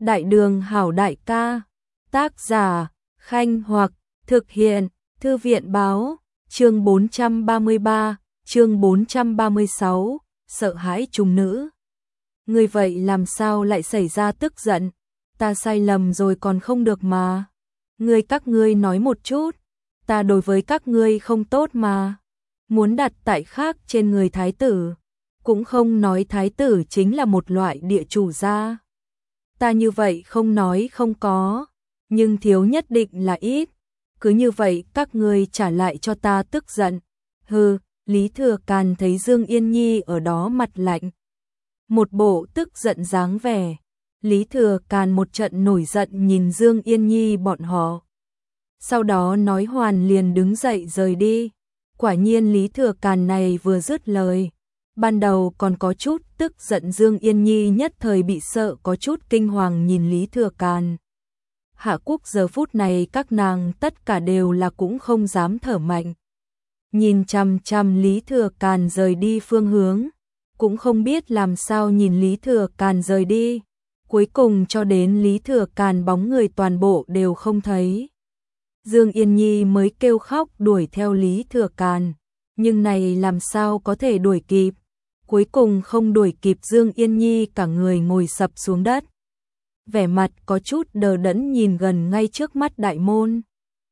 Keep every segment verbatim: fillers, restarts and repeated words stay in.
Đại đường hảo đại ca, tác giả, Khanh Hoặc, thực hiện, Thư viện báo, chương bốn trăm ba mươi ba, chương bốn trăm ba mươi sáu, sợ hãi trùng nữ. Ngươi vậy làm sao lại xảy ra tức giận, ta sai lầm rồi còn không được mà. Ngươi các ngươi nói một chút, ta đối với các ngươi không tốt mà. Muốn đặt tại khác trên người thái tử, cũng không nói thái tử chính là một loại địa chủ gia. Ta như vậy không nói không có, nhưng thiếu nhất định là ít. Cứ như vậy các ngươi trả lại cho ta tức giận. Hừ, Lý Thừa Càn thấy Dương Yên Nhi ở đó mặt lạnh, một bộ tức giận dáng vẻ. Lý Thừa Càn một trận nổi giận nhìn Dương Yên Nhi bọn họ. Sau đó nói hoàn liền đứng dậy rời đi. Quả nhiên Lý Thừa Càn này vừa dứt lời, ban đầu còn có chút tức giận Dương Yên Nhi nhất thời bị sợ có chút kinh hoàng nhìn Lý Thừa Càn. Hạ Quốc giờ phút này các nàng tất cả đều là cũng không dám thở mạnh. Nhìn chằm chằm Lý Thừa Càn rời đi phương hướng, cũng không biết làm sao nhìn Lý Thừa Càn rời đi. Cuối cùng cho đến Lý Thừa Càn bóng người toàn bộ đều không thấy. Dương Yên Nhi mới kêu khóc đuổi theo Lý Thừa Càn, nhưng này làm sao có thể đuổi kịp. Cuối cùng không đuổi kịp Dương Yên Nhi cả người ngồi sập xuống đất. Vẻ mặt có chút đờ đẫn nhìn gần ngay trước mắt đại môn.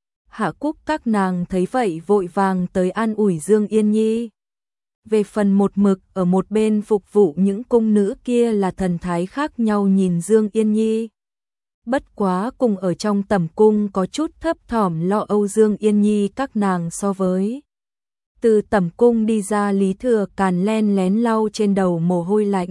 Hạ Quốc các nàng thấy vậy vội vàng tới an ủi Dương Yên Nhi. Về phần một mực ở một bên phục vụ những cung nữ kia là thần thái khác nhau nhìn Dương Yên Nhi. Bất quá cùng ở trong tẩm cung có chút thấp thỏm lo âu Dương Yên Nhi các nàng so với. Từ tẩm cung đi ra Lý Thừa Càn len lén lau trên đầu mồ hôi lạnh.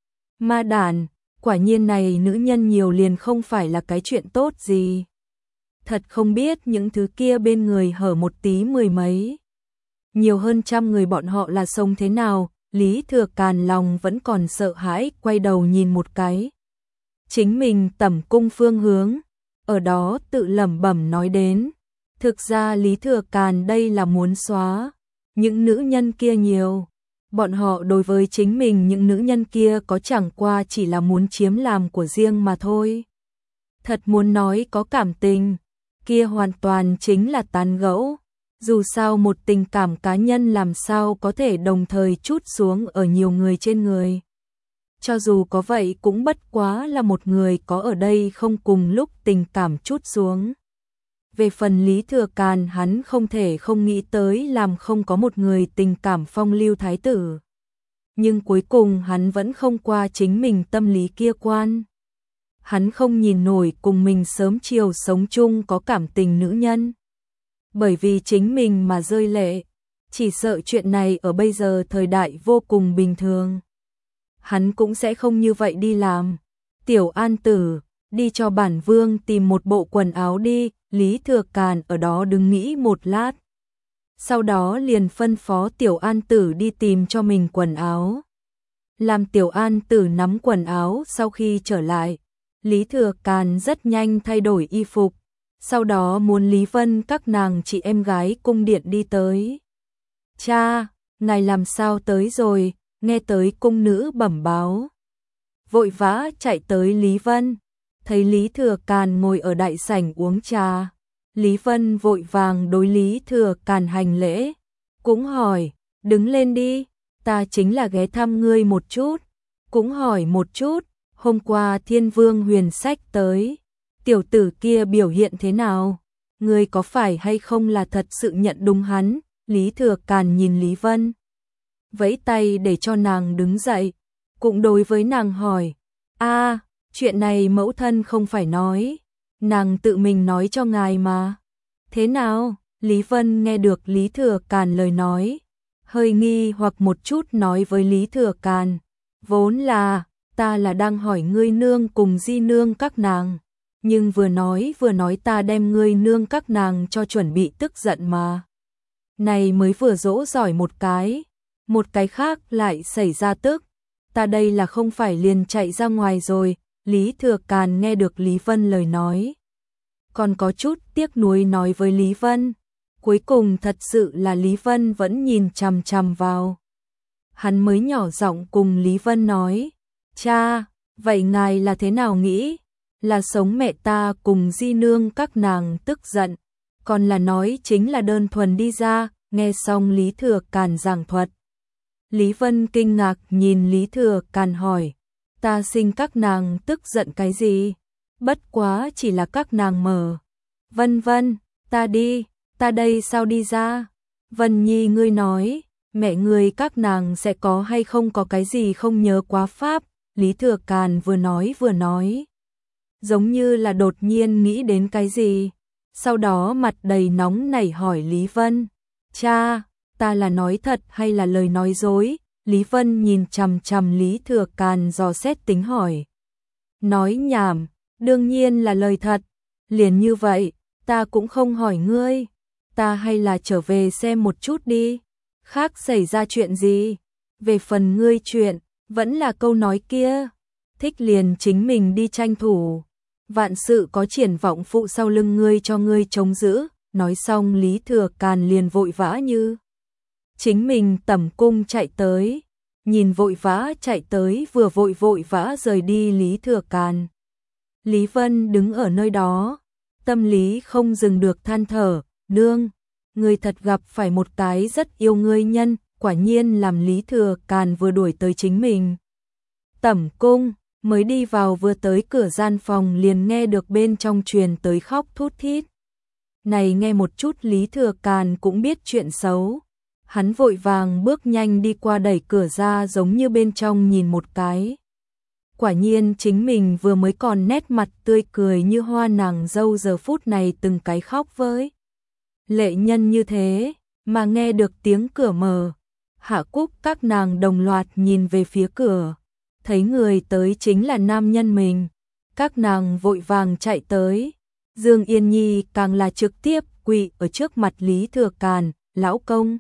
Ma đàn, quả nhiên này nữ nhân nhiều liền không phải là cái chuyện tốt gì. Thật không biết những thứ kia bên người hở một tí mười mấy. Nhiều hơn trăm người bọn họ là sống thế nào, Lý Thừa Càn lòng vẫn còn sợ hãi quay đầu nhìn một cái. Chính mình tẩm cung phương hướng, ở đó tự lẩm bẩm nói đến. Thực ra Lý Thừa Càn đây là muốn xóa những nữ nhân kia nhiều. Bọn họ đối với chính mình những nữ nhân kia có chẳng qua chỉ là muốn chiếm làm của riêng mà thôi. Thật muốn nói có cảm tình, kia hoàn toàn chính là tán gẫu. Dù sao một tình cảm cá nhân làm sao có thể đồng thời trút xuống ở nhiều người trên người. Cho dù có vậy cũng bất quá là một người có ở đây không cùng lúc tình cảm trút xuống. Về phần Lý Thừa Càn hắn không thể không nghĩ tới làm không có một người tình cảm phong lưu thái tử. Nhưng cuối cùng hắn vẫn không qua chính mình tâm lý kia quan. Hắn không nhìn nổi cùng mình sớm chiều sống chung có cảm tình nữ nhân. Bởi vì chính mình mà rơi lệ, chỉ sợ chuyện này ở bây giờ thời đại vô cùng bình thường. Hắn cũng sẽ không như vậy đi làm. Tiểu An Tử, đi cho bản vương tìm một bộ quần áo đi. Lý Thừa Càn ở đó đứng nghĩ một lát. Sau đó liền phân phó Tiểu An Tử đi tìm cho mình quần áo. Làm Tiểu An Tử nắm quần áo sau khi trở lại. Lý Thừa Càn rất nhanh thay đổi y phục. Sau đó muốn Lý Vân các nàng chị em gái cung điện đi tới. Cha, ngài làm sao tới rồi, nghe tới cung nữ bẩm báo. Vội vã chạy tới Lý Vân. Thấy Lý Thừa Càn ngồi ở đại sảnh uống trà. Lý Vân vội vàng đối Lý Thừa Càn hành lễ. Cũng hỏi, đứng lên đi, ta chính là ghé thăm ngươi một chút. Cũng hỏi một chút, hôm qua Thiên Vương Huyền Sách tới. Tiểu tử kia biểu hiện thế nào? Ngươi có phải hay không là thật sự nhận đúng hắn? Lý Thừa Càn nhìn Lý Vân, vẫy tay để cho nàng đứng dậy. Cũng đối với nàng hỏi, a chuyện này mẫu thân không phải nói, nàng tự mình nói cho ngài mà. Thế nào? Lý Vân nghe được Lý Thừa Càn lời nói, hơi nghi hoặc một chút nói với Lý Thừa Càn, vốn là, ta là đang hỏi ngươi nương cùng di nương các nàng, nhưng vừa nói vừa nói ta đem ngươi nương các nàng cho chuẩn bị tức giận mà. Này mới vừa dỗ giỏi một cái, một cái khác lại xảy ra tức, ta đây là không phải liền chạy ra ngoài rồi. Lý Thừa Càn nghe được Lý Vân lời nói, còn có chút tiếc nuối nói với Lý Vân. Cuối cùng thật sự là Lý Vân vẫn nhìn chằm chằm vào. Hắn mới nhỏ giọng cùng Lý Vân nói, cha, vậy ngài là thế nào nghĩ? là sống mẹ ta cùng di nương các nàng tức giận, còn là nói chính là đơn thuần đi ra, nghe xong Lý Thừa Càn giảng thuật. Lý Vân kinh ngạc nhìn Lý Thừa Càn hỏi, ta sinh các nàng tức giận cái gì? Bất quá chỉ là các nàng mở. Vân Vân, ta đi, ta đây sao đi ra? Vân Nhi ngươi nói, mẹ ngươi các nàng sẽ có hay không có cái gì không nhớ quá pháp? Lý Thừa Càn vừa nói vừa nói, giống như là đột nhiên nghĩ đến cái gì. Sau đó mặt đầy nóng nảy hỏi Lý Vân, cha, ta là nói thật hay là lời nói dối? Lý Vân nhìn chằm chằm Lý Thừa Càn dò xét tính hỏi. Nói nhảm, đương nhiên là lời thật. Liền như vậy, ta cũng không hỏi ngươi, ta hay là trở về xem một chút đi. Khác xảy ra chuyện gì? Về phần ngươi chuyện, vẫn là câu nói kia, thích liền chính mình đi tranh thủ. Vạn sự có triển vọng phụ sau lưng ngươi cho ngươi chống giữ. Nói xong Lý Thừa Càn liền vội vã như chính mình tẩm cung chạy tới. Nhìn vội vã chạy tới vừa vội vội vã rời đi Lý Thừa Càn. Lý Vân đứng ở nơi đó, tâm lý không dừng được than thở, nương, ngươi thật gặp phải một cái rất yêu ngươi nhân, quả nhiên làm Lý Thừa Càn vừa đuổi tới chính mình. Tẩm cung, mới đi vào vừa tới cửa gian phòng liền nghe được bên trong truyền tới khóc thút thít. Này nghe một chút Lý Thừa Càn cũng biết chuyện xấu. Hắn vội vàng bước nhanh đi qua đẩy cửa ra giống như bên trong nhìn một cái. Quả nhiên chính mình vừa mới còn nét mặt tươi cười như hoa nàng dâu giờ phút này từng cái khóc với. Lệ nhân như thế, mà nghe được tiếng cửa mở. Hạ Cúc các nàng đồng loạt nhìn về phía cửa. Thấy người tới chính là nam nhân mình. Các nàng vội vàng chạy tới. Dương Yên Nhi càng là trực tiếp quỳ ở trước mặt Lý Thừa Càn, lão công.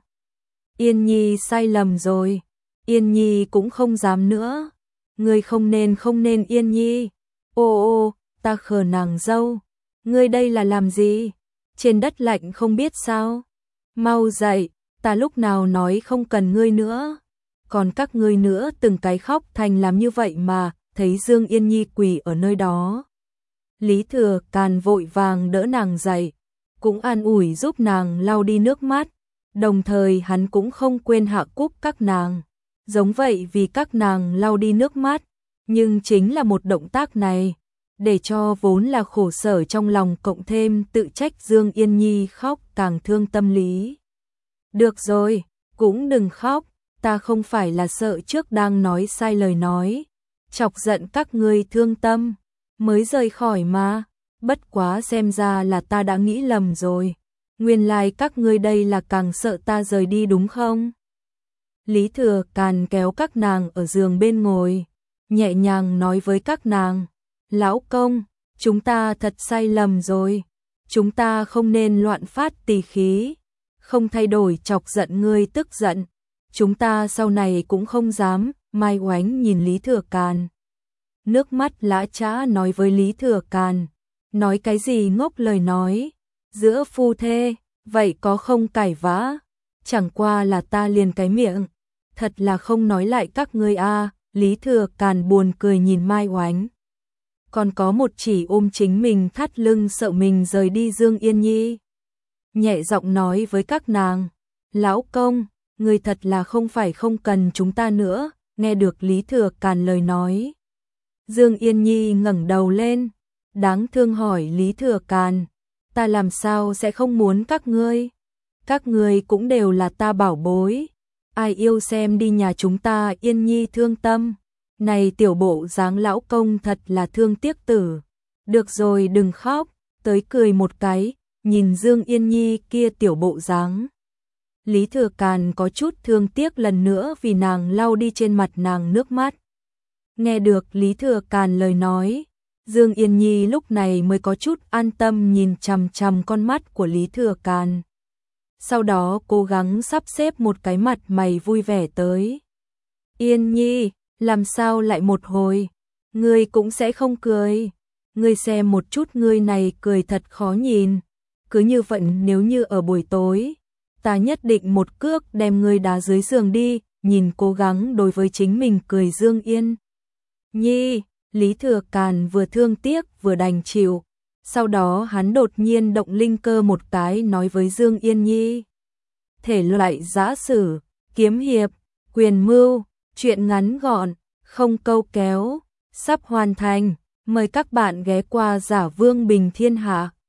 Yên Nhi sai lầm rồi, Yên Nhi cũng không dám nữa. Ngươi không nên không nên Yên Nhi. Ô ô, ta khờ nàng dâu, ngươi đây là làm gì? Trên đất lạnh không biết sao? Mau dậy, ta lúc nào nói không cần ngươi nữa. Còn các ngươi nữa từng cái khóc thành làm như vậy mà, thấy Dương Yên Nhi quỳ ở nơi đó. Lý Thừa Càn vội vàng đỡ nàng dậy, cũng an ủi giúp nàng lau đi nước mắt. Đồng thời hắn cũng không quên Hạ Cúc các nàng, giống vậy vì các nàng lau đi nước mắt, nhưng chính là một động tác này, để cho vốn là khổ sở trong lòng cộng thêm tự trách Dương Yên Nhi khóc càng thương tâm lý. Được rồi, cũng đừng khóc, ta không phải là sợ trước đang nói sai lời nói, chọc giận các ngươi thương tâm, mới rời khỏi mà, bất quá xem ra là ta đã nghĩ lầm rồi. Nguyên lai like các ngươi đây là càng sợ ta rời đi đúng không? Lý Thừa Càn kéo các nàng ở giường bên ngồi, nhẹ nhàng nói với các nàng, lão công, chúng ta thật sai lầm rồi, chúng ta không nên loạn phát tỳ khí, không thay đổi chọc giận ngươi tức giận, chúng ta sau này cũng không dám. Mai Oánh nhìn Lý Thừa Càn, nước mắt lã chã nói với Lý Thừa Càn, nói cái gì ngốc lời nói. Giữa phu thê, vậy có không cãi vã, chẳng qua là ta liền cái miệng, thật là không nói lại các ngươi a. À. Lý Thừa Càn buồn cười nhìn Mai Oánh. Còn có một chỉ ôm chính mình thắt lưng sợ mình rời đi Dương Yên Nhi. Nhẹ giọng nói với các nàng, lão công, người thật là không phải không cần chúng ta nữa. Nghe được Lý Thừa Càn lời nói, Dương Yên Nhi ngẩng đầu lên, đáng thương hỏi Lý Thừa Càn, ta làm sao sẽ không muốn các ngươi? Các ngươi cũng đều là ta bảo bối. Ai yêu xem đi nhà chúng ta Yên Nhi thương tâm. Này tiểu bộ dáng lão công thật là thương tiếc tử. Được rồi đừng khóc, tới cười một cái, nhìn Dương Yên Nhi kia tiểu bộ dáng. Lý Thừa Càn có chút thương tiếc lần nữa vì nàng lau đi trên mặt nàng nước mắt. Nghe được Lý Thừa Càn lời nói, Dương Yên Nhi lúc này mới có chút an tâm nhìn chằm chằm con mắt của Lý Thừa Càn. Sau đó cố gắng sắp xếp một cái mặt mày vui vẻ tới. Yên Nhi, làm sao lại một hồi? Ngươi cũng sẽ không cười. Ngươi xem một chút ngươi này cười thật khó nhìn. Cứ như vậy nếu như ở buổi tối, ta nhất định một cước đem ngươi đá dưới giường đi. Nhìn cố gắng đối với chính mình cười Dương Yên Nhi, Lý Thừa Càn vừa thương tiếc vừa đành chịu. Sau đó hắn đột nhiên động linh cơ một cái nói với Dương Yên Nhi. Thể loại giã sử, kiếm hiệp, quyền mưu, truyện ngắn gọn, không câu kéo, sắp hoàn thành. Mời các bạn ghé qua Giả Vương Bình Thiên Hạ.